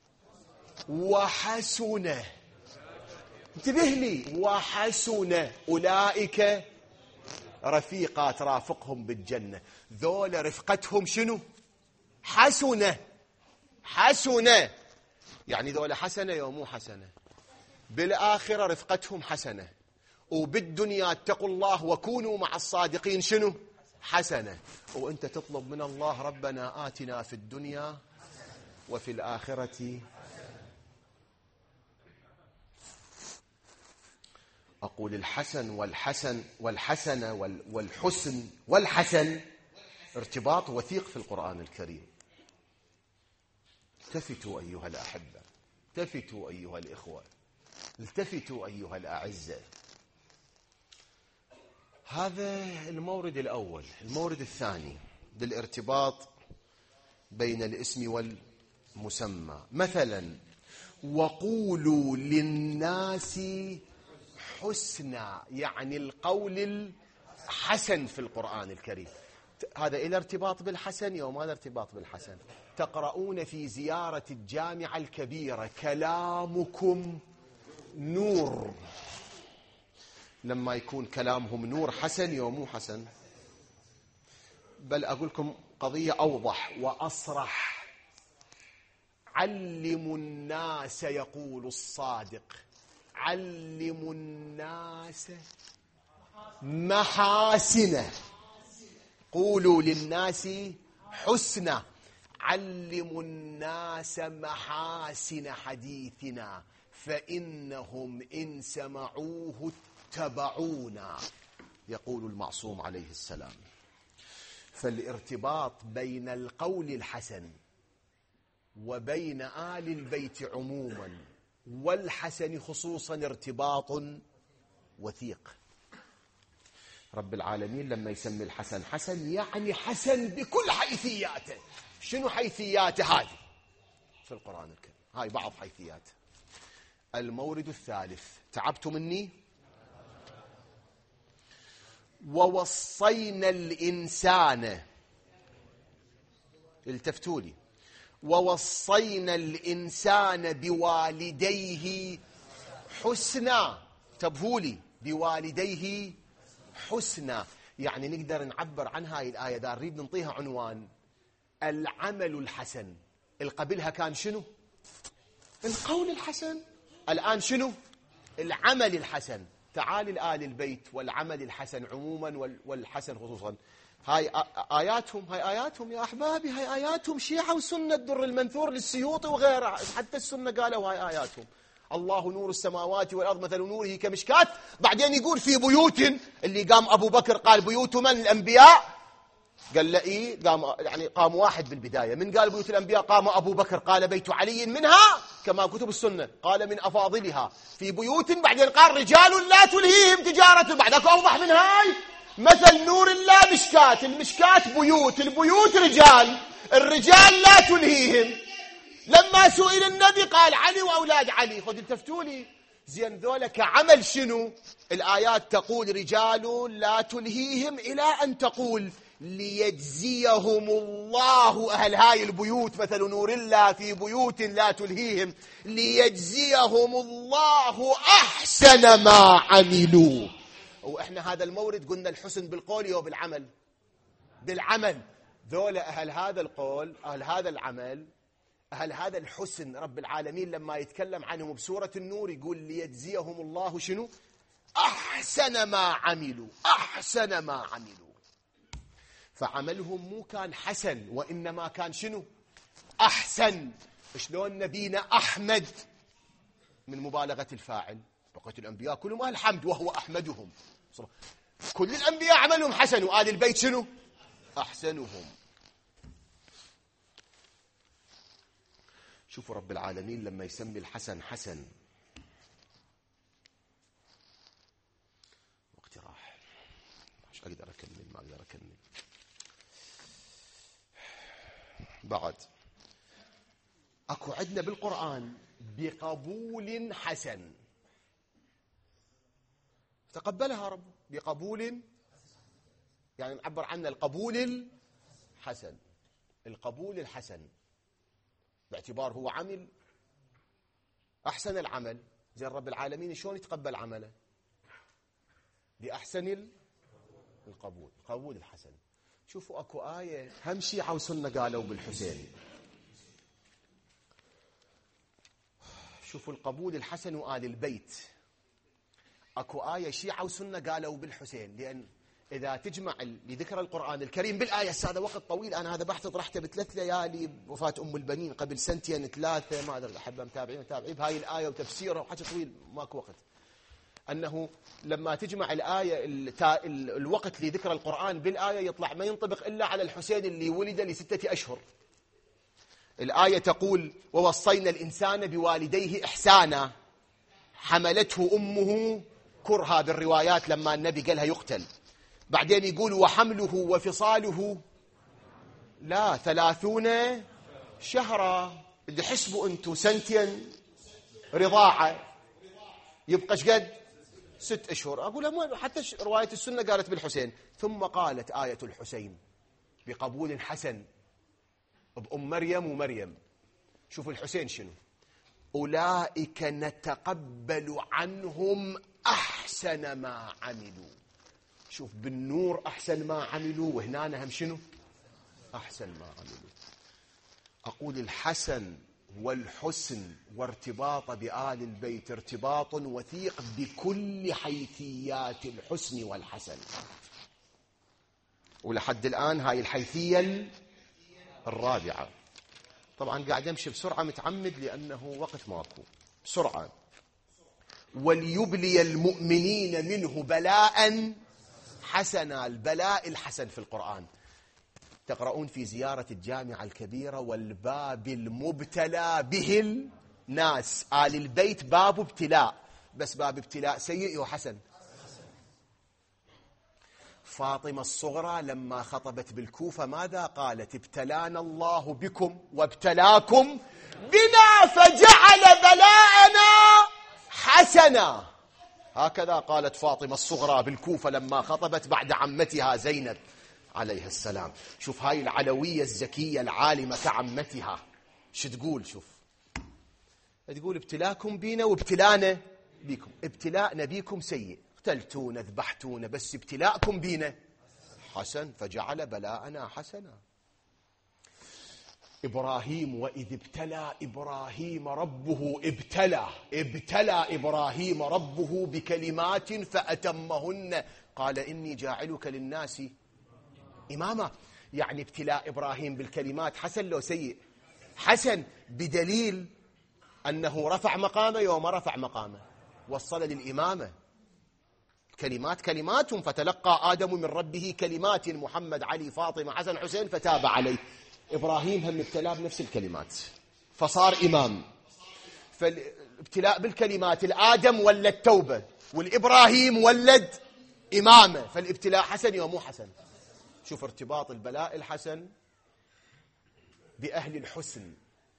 وحسن، انتبه لي، وحسن أولئك رفيقا ترافقهم بالجنة. ذول رفقتهم شنو؟ حسنة. حسنة يعني ذول حسنة يوم مو حسنة. بالآخرة رفقتهم حسنة، وبالدنيا اتقوا الله وكونوا مع الصادقين شنو؟ حسنة. وانت تطلب من الله ربنا آتنا في الدنيا وفي الآخرة. أقول الحسن والحسنة والحسن ارتباط وثيق في القرآن الكريم. التفتوا أيها الأحبة، التفتوا أيها الإخوة، التفتوا أيها الأعزة. هذا المورد الأول. المورد الثاني بالارتباط بين الاسم والمسمى. مثلا وقولوا للناس حسنا، يعني القول الحسن في القرآن الكريم. هذا إلى ارتباط بالحسن يوم هذا ارتباط بالحسن. تقرؤون في زيارة الجامعة الكبيرة كلامكم نور. لما يكون كلامهم نور حسن يوم مو حسن. بل أقول لكم قضية أوضح وأصرح. علموا الناس يقول الصادق، علموا الناس محاسنه. قولوا للناس حسنا، علموا الناس محاسن حديثنا فإنهم إن سمعوه اتبعونا، يقول المعصوم عليه السلام. فالارتباط بين القول الحسن وبين آل البيت عموما والحسن خصوصا ارتباط وثيق. رب العالمين لما يسمي الحسن حسن يعني حسن بكل حيثياته. شنو حيثياته هذه في القرآن الكريم؟ هاي بعض حيثياته. المورد الثالث، تعبتوا مني؟ ووصينا الإنسان، التفتوا لي، ووصينا الإنسان بوالديه حسنا. انتبهوا لي، بوالديه حسنا. يعني نقدر نعبر عن هاي الآية دا نريد نعطيها عنوان العمل الحسن. القبلها كان شنو؟ القول الحسن. الآن شنو؟ العمل الحسن. تعال الآل البيت والعمل الحسن عموما والحسن خصوصا. هاي آياتهم يا أحبابي، هاي آياتهم شيعة وسنة. الدر المنثور للسيوطي وغيره، حتى السنة قالوا هاي آياتهم. الله نور السماوات والأرض مثل نوره كمشكات. بعدين يقول في بيوت، اللي قام أبو بكر قال بيوت من؟ الأنبياء. قال له إيه؟ قام واحد بالبداية. من قال بيوت الأنبياء؟ قام أبو بكر قال بيت علي منها كما كتب السنة، قال من أفاضلها في بيوت. بعدين قال رجال لا تلهيهم تجارة. بعدك أوضح من هاي. مثل نور الله مشكات، المشكات بيوت، البيوت رجال، الرجال لا تلهيهم. لما سئل النبي قال علي وأولاد علي. خذ التفتوا لي زين، ذولا كعمل شنو؟ الآيات تقول رجال لا تلهيهم إلى أن تقول ليجزيهم الله، أهل هاي البيوت مثل نور الله في بيوت لا تلهيهم، ليجزيهم الله أحسن ما عملوا. وإحنا هذا المورد قلنا الحسن بالقول وبالعمل. بالعمل. ذولا أهل هذا القول، أهل هذا العمل، أهل هذا الحسن، رب العالمين لما يتكلم عنهم بسورة النور يقول ليجزيهم الله شنو؟ أحسن ما عملوا. أحسن ما عملوا. فعملهم مو كان حسن وإنما كان شنو؟ أحسن. شلون نبينا أحمد من مبالغة الفاعل؟ بقية الأنبياء كلهم أهل حمد وهو أحمدهم. كل الأنبياء عملهم حسن، وآل البيت شنو؟ أحسنهم. شوفوا رب العالمين لما يسمي الحسن حسن. وقت راح، مش أقدر أكمل، ما أقدر أكمل. بعد أكو عندنا بالقرآن بقبول حسن، تقبلها رب بقبول، يعني نعبر عنه القبول الحسن. القبول الحسن باعتبار هو عمل أحسن العمل. زي رب العالمين شلون يتقبل عمله؟ بأحسن القبول، القبول الحسن. شوفوا أكو آية هم شيعة وسنة قالوا بالحسين. شوفوا القبول الحسن وآل البيت. أكو آية شيعة وسنة قالوا بالحسين، لأن إذا تجمع لذكر القرآن الكريم بالآية، هذا وقت طويل، أنا هذا بحث طرحته ب3 ليالي بوفاة أم البنين قبل 2 3، ما أدري أحبها متابعين بهاي الآية وتفسيرها وحكي طويل ماكو وقت. أنه لما تجمع الآية الوقت لذكر القرآن بالآية يطلع ما ينطبق إلا على الحسين اللي ولد ل6 أشهر. الآية تقول ووصينا الإنسان بوالديه إحسانا، حملته أمه كرها بالروايات لما النبي قالها يقتل. بعدين يقول وحمله وفصاله لا 30 شهرا. اللي حسبوا أنتم 2 رضاعة يبقى قد 6 أشهر. أقول حتى رواية السنة قالت بالحسين. ثم قالت آية الحسين بقبول حسن بأم مريم ومريم. شوفوا الحسين شنو؟ أولئك نتقبل عنهم أحسن ما عملوا. شوف بالنور أحسن ما عملوا، وهنا هم شنو؟ أحسن ما عملوا. أقول الحسن والحسن وارتباط بآل البيت ارتباط وثيق بكل حيثيات الحسن والحسن. ولحد الآن هاي الحيثية الرابعة. طبعا قاعد أمشي بسرعة متعمد لأنه وقت ماكو. بسرعة. وليبلي المؤمنين منه بلاء حسنا. البلاء الحسن في القرآن تقرؤون في زيارة الجامعة الكبيرة والباب المبتلى به الناس. آل البيت باب ابتلاء، بس باب ابتلاء سيء وحسن. فاطمة الصغرى لما خطبت بالكوفة ماذا قالت؟ ابتلانا الله بكم وابتلاكم بنا فجعل بلاءنا حسنا. هكذا قالت فاطمة الصغرى بالكوفة لما خطبت بعد عمتها زينب عليه السلام. شوف هاي العلوية الزكية العالمة كعمتها شو تقول؟ شوف تقول ابتلاكم بينا وابتلانا بيكم. ابتلاءنا بيكم سيء، اقتلتونا ذبحتونا، بس ابتلاءكم بينا حسن فجعل بلاءنا حسنا. إبراهيم وإذ ابتلى إبراهيم ربه ابتلى إبراهيم ربه بكلمات فأتمهن قال إني جاعلك للناس إماما. يعني ابتلاء إبراهيم بالكلمات حسن لو سيء؟ حسن، بدليل أنه رفع مقامه يوم رفع مقامه، وصل للإمامة. كلمات فتلقى آدم من ربه كلمات، محمد علي فاطمة حسن حسين فتاب عليه. إبراهيم هم ابتلاه بنفس الكلمات فصار إمام. فالابتلاء بالكلمات الآدم ولد توبة، والإبراهيم ولد إمامة. فالابتلاء حسن يوم مو حسن. شوف ارتباط البلاء الحسن بأهل الحسن،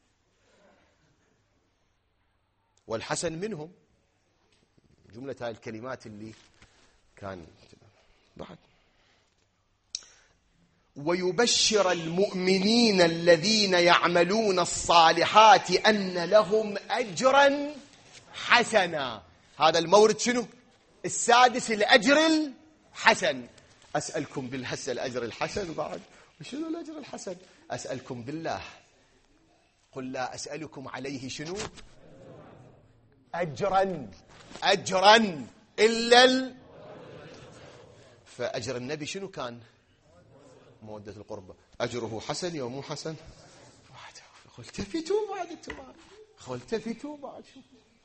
والحسن منهم. جملة هاي الكلمات اللي كان بعد ويبشر المؤمنين الذين يعملون الصالحات أن لهم أجرا حسنا. هذا المورد شنو؟ السادس، الأجر الحسن. أسألكم بالهسة الأجر الحسن بعد، وشنو الأجر الحسن؟ أسألكم بالله، قل لا أسألكم عليه شنو؟ أجرا إلا فأجر النبي شنو كان؟ مودة القربة. أجره حسن يا مو حسن؟ التفتوا بعد، التفتوا بعد. شوف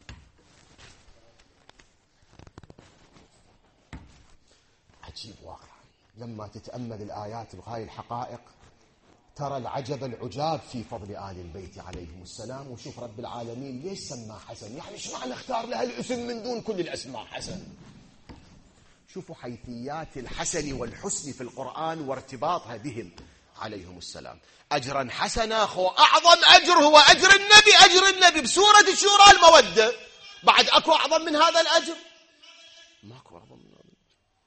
عجيب واقع لما تتأمل الآيات وهاي الحقائق، ترى العجب العجاب في فضل آل البيت عليهم السلام. وشوف رب العالمين ليش سماه حسن، يعني ايش معنى اختار لها الاسم من دون كل الأسماء حسن؟ شوفوا حيثيات الحسن والحسن في القرآن وارتباطها بهم عليهم السلام. أجرا حسنا، أعظم أجر هو أجر النبي بسورة الشورى المودة. بعد أكو أعظم من هذا الأجر؟ ماكو أعظم من هذا.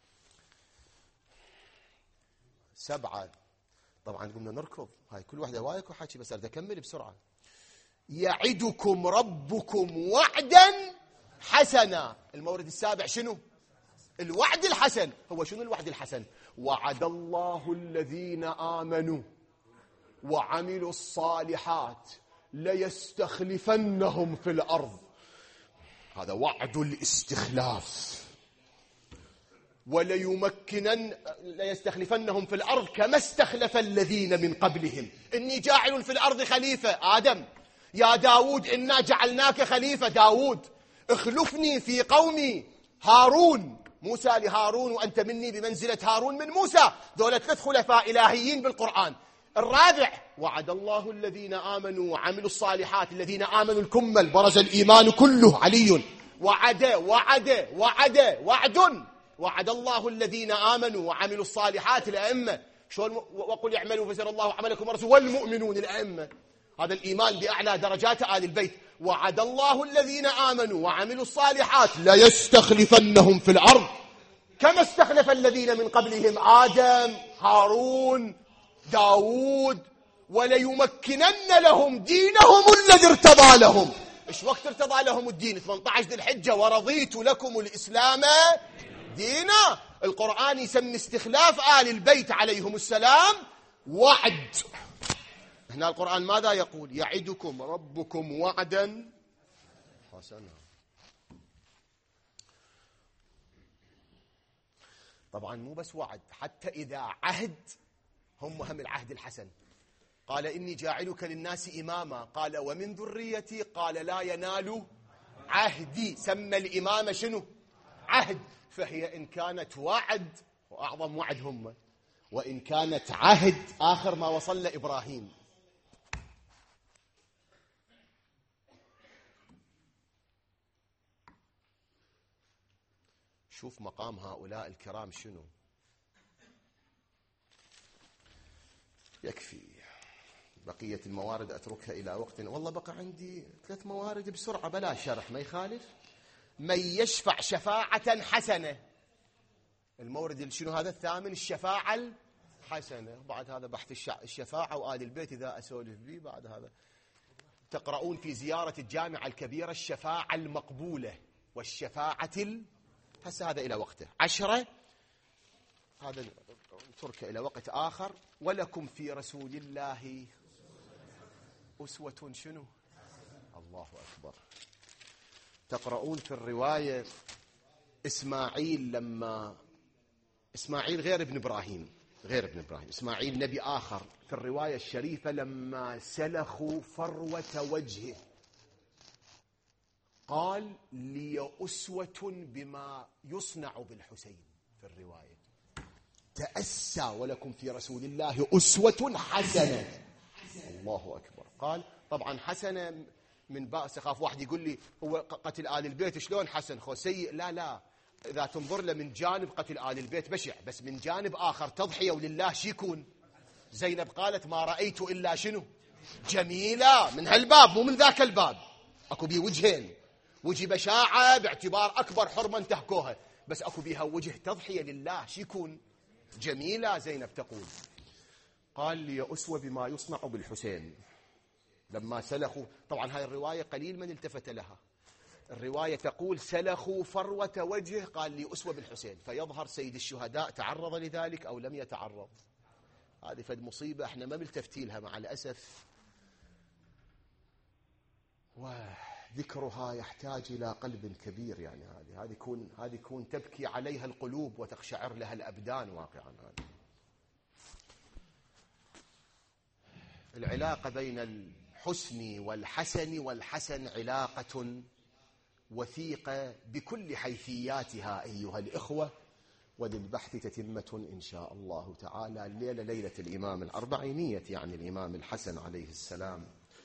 7. طبعا قمنا نركض، هاي كل واحدة وايك وحكي، بس أريد أكمل بسرعة. يعدكم ربكم وعدا حسنا. المورد السابع شنو؟ الوعد الحسن. هو شنو الوعد الحسن؟ وعد الله الذين آمنوا وعملوا الصالحات ليستخلفنهم في الأرض. هذا وعد الاستخلاف. ليستخلفنهم في الأرض كما استخلف الذين من قبلهم. إني جاعل في الأرض خليفة. آدم، يا داود إنا جعلناك خليفة. داود، اخلفني في قومي. هارون، موسى لهارون وأنت مني بمنزلة هارون من موسى. دولة 3 خلفاء إلهيين بالقرآن. الرابع، وعد الله الذين آمنوا وعملوا الصالحات. الذين آمنوا الكمل، برز الإيمان كله. علي وعد الله الذين آمنوا وعملوا الصالحات. الأئمة شلون؟ وقل اعملوا فسيرى الله عملكم ورسوله والمؤمنون. الأئمة، هذا الإيمان بأعلى درجات آل البيت. وعد الله الذين آمنوا وعملوا الصالحات ليستخلفنهم في الأرض كما استخلف الذين من قبلهم. آدم، هارون، داود. وليمكنن لهم دينهم الذي ارتضى لهم. ايش وقت ارتضى لهم الدين؟ 18 ذي الحجة. ورضيت لكم الإسلام دينا. القرآن يسمي استخلاف آل البيت عليهم السلام وعد. هنا القرآن ماذا يقول؟ يعدكم ربكم وعدا حسنا. طبعا مو بس وعد، حتى إذا عهد هم العهد الحسن. قال إني جاعلك للناس إماما. قال ومن ذريتي. قال لا ينال عهدي. سمى الإمامة شنو؟ عهد. فهي إن كانت وعد، وأعظم وعد هم، وإن كانت عهد، آخر ما وصل إبراهيم. شوف مقام هؤلاء الكرام شنو. يكفي، بقية الموارد أتركها إلى وقت. والله بقى عندي 3 موارد بسرعة بلا شرح، ما يخالف. من يشفع شفاعة حسنة. المورد شنو هذا؟ 8، الشفاعة الحسنة. بعد هذا بحث الشفاعة وآل البيت إذا أسولف به. بعد هذا تقرؤون في زيارة الجامعة الكبيرة الشفاعة المقبولة والشفاعة هسه هذا إلى وقته. 10 هذا تركه إلى وقت آخر. ولكم في رسول الله أسوة شنو؟ الله أكبر. تقرؤون في الرواية إسماعيل، لما إسماعيل غير ابن إبراهيم، إسماعيل نبي آخر. في الرواية الشريفة لما سلخوا فروة وجهه قال لي أسوة بما يصنع بالحسين. في الرواية تأسى ولكم في رسول الله أسوة حسنة. الله أكبر. قال طبعا حسنة من باء سخاف. واحد يقول لي هو قتل آل البيت شلون حسن؟ خو سيء. لا، إذا تنظر له من جانب قتل آل البيت بشع، بس من جانب آخر تضحية ولله شي يكون. زينب قالت ما رأيت إلا شنو؟ جميلة. من هالباب مو من ذاك الباب. أكو بيه وجهين، وجه بشاعة باعتبار أكبر حرمة انتهكوها، بس أكو بيها وجه تضحية لله شي يكون؟ جميلة. زينب تقول قال لي أسوى بما يصنع بالحسين لما سلخوا. طبعا هاي الرواية قليل من التفت لها. الرواية تقول سلخوا فروة وجهه، قال لي أسوى بالحسين. فيظهر سيد الشهداء تعرض لذلك أو لم يتعرض. هذه فد مصيبة احنا ما ملتفتيلها مع الأسف، وذكرها يحتاج إلى قلب كبير. يعني هذه يكون تبكي عليها القلوب وتقشعر لها الأبدان واقعا. العلاقة بين الحسن والحسن، والحسن علاقة وثيقة بكل حيثياتها أيها الإخوة، وللبحث تتمة إن شاء الله تعالى. الليلة ليلة الإمام الأربعينية، يعني الإمام الحسن عليه السلام،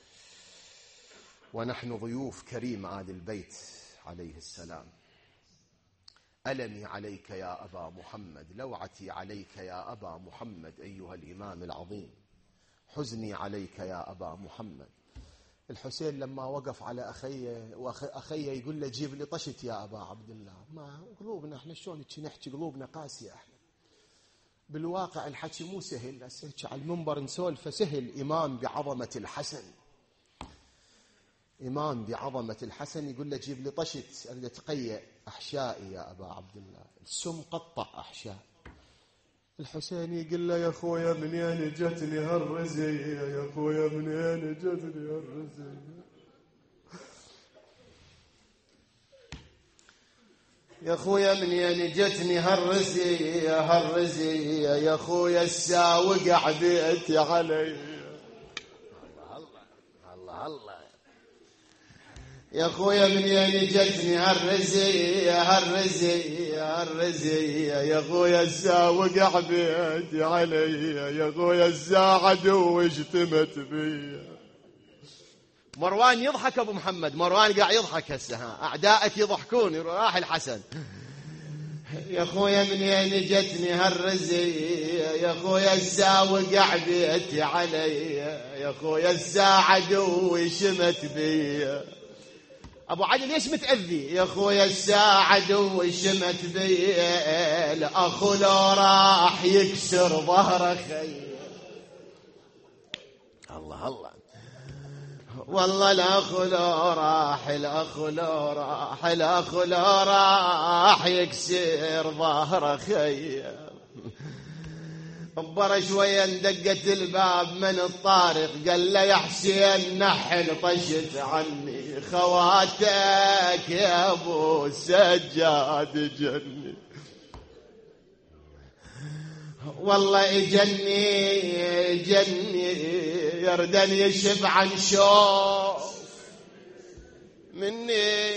ونحن ضيوف كريم آل البيت عليه السلام. ألمي عليك يا أبا محمد، لوعتي عليك يا أبا محمد أيها الإمام العظيم، حزني عليك يا أبا محمد. الحسين لما وقف على أخيه يقول له جيب لي طشت يا أبا عبد الله. ما قلوبنا احنا شلون نحكي، قلوبنا قاسية احنا. بالواقع الحكي مو سهل، على المنبر نسولف سهل. إمام بعظمة الحسن، إمام بعظمة الحسن يقول له جيب لي طشت أريد أتقيأ أحشائي يا أبا عبد الله، السم قطع أحشاء. الحسين يقول له يا أخويا منين جتني هالرزية، يا أخويا منين جتني هالرزية، يا أخويا منين جتني هالرزية هالرزية، يا أخويا الساوق عبيتي علي. الله الله، يا أخويا منين جتني هالرزية هالرزية هالرزية، يا أخويا الساوق عبيتي علي، يا أخويا الساعد واجتمت بي. مروان يضحك أبو محمد، مروان قاعد يضحك هسه، أعدائك يضحكون. راح الحسن، يا أخويا منين جتني هالرزية، يا أخويا الساوق عبيتي علي، يا أخويا الساعد وشمت بي. أبو علي ليش متأذي؟ يا أخويا الساعد وشمت بي، الأخ لو راح يكسر ظهر خي. الله الله، والله الأخ لو راح، الأخ لو راح، الأخ لو راح يكسر ظهر خي. كبر شوية اندقت الباب من الطارق، قال له يا حسين نحل طشت عني، خواتك يا ابو سجاد جني. والله اجني جني يردن يشب عن شوف مني،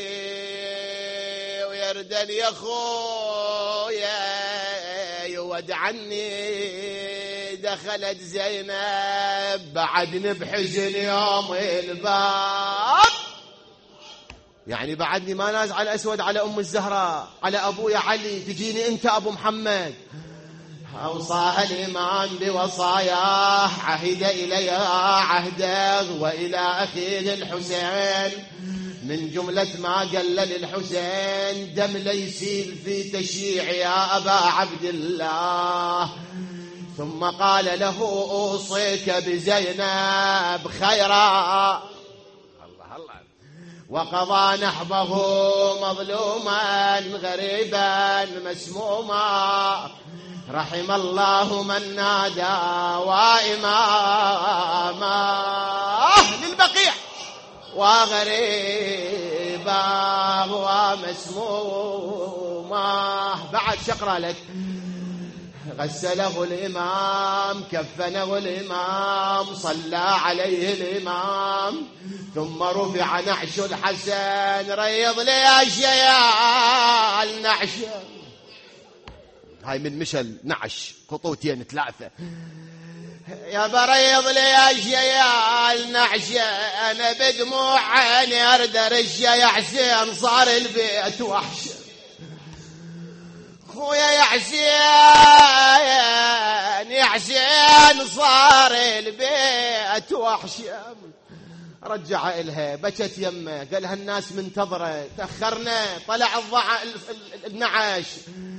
ويردن يا خويا يود عني. دخلت زينب بعدني بحزن يوم الباب، يعني بعدني ما نازع على الأسود على أم الزهراء على أبويا علي، تجيني أنت أبو محمد. أوصاها الإمام بوصاياه، عهد إليها عهده وإلى أخيه الحسين. من جملة ما قال للحسين دم ليسيل في تشيع يا أبا عبد الله. ثم قال له أوصيك بزينب خيرا. الله الله، وقضى نحبه مظلوما غريبا مسموما. رحم الله من نادى وإماما للبقيع، وغريبا ومسموما. بعد شقرأ لك، غسله الإمام، كفنه الإمام، صلى عليه الإمام، ثم رفع نعش الحسن. ريض لي يا شيال نعش، هاي من مشل نعش خطوتين ثلاثة. يا بريض لي يا شيال نعش، أنا بدموع عيني أردرش يا حسين، صار البيت وحش. خويا يا حسين يا حسين صار البيت وحش. رجع إلها بكت يمه، قالها الناس منتظرة، تأخرنا، طلع النعش.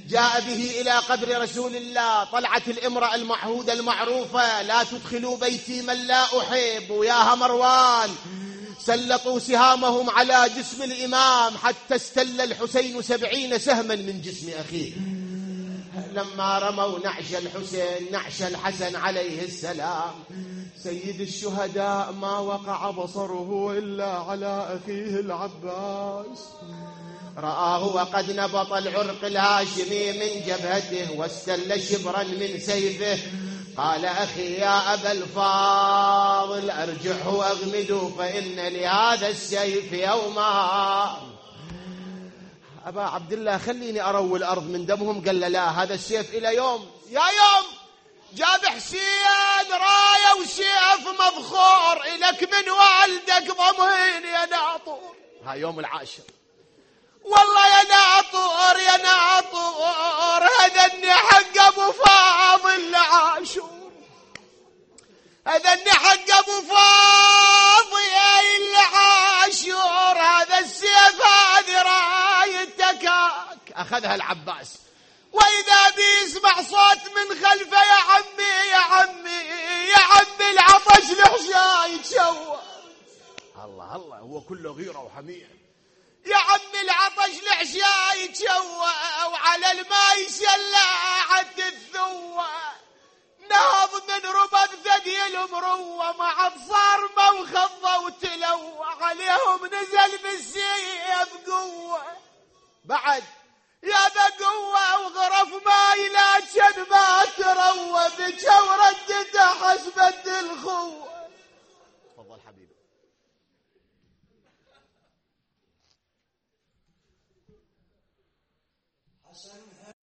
جاء به إلى قبر رسول الله. طلعت الامرأة المعهودة المعروفة: لا تدخلوا بيتي من لا أحب. وياها مروان سلطوا سهامهم على جسم الإمام حتى استل الحسين 70 سهما من جسم أخيه. لما رموا نعش الحسين نعش الحسن عليه السلام، سيد الشهداء ما وقع بصره إلا على أخيه العباس. رآه وقد نبط العرق الهاشمي من جبهته واستل شبرا من سيفه. قال: أخي يا أبا الفاضل أرجح وأغمد فإن لهذا السيف يوما. أبا عبد الله خليني أروي الأرض من دمهم. قال له: لا، هذا السيف إلى يوم. يا يوم جاب حسين راية وسيف مبخور: إلك من والدك ضمين يا ناطور. ها يوم العاشر. والله يا ناطور يا ناطور، هذا حق أبو فاضل العاشور، هذا حق أبو فاضل العاشور. هذا السيف هذه رايتك. أخذها العباس، وإذا بيسمع صوت من خلفه: يا عمي يا عمي يا عمي العطش لحشاي يتشوى. الله الله، هو كله غيرة وحمية. يا عمي العطش لحشاي يتشوى، وعلى الماء شلعت الثوى. نهض من ربد ثقيل مروى، مع الصارمة وخضة وتلوى. عليهم نزل بالسيف قوة بعد يا بقوة، وغرف ماي لكن ما تروى. بجا وردته حسبت الخوة. تفضل حبيبي. حسن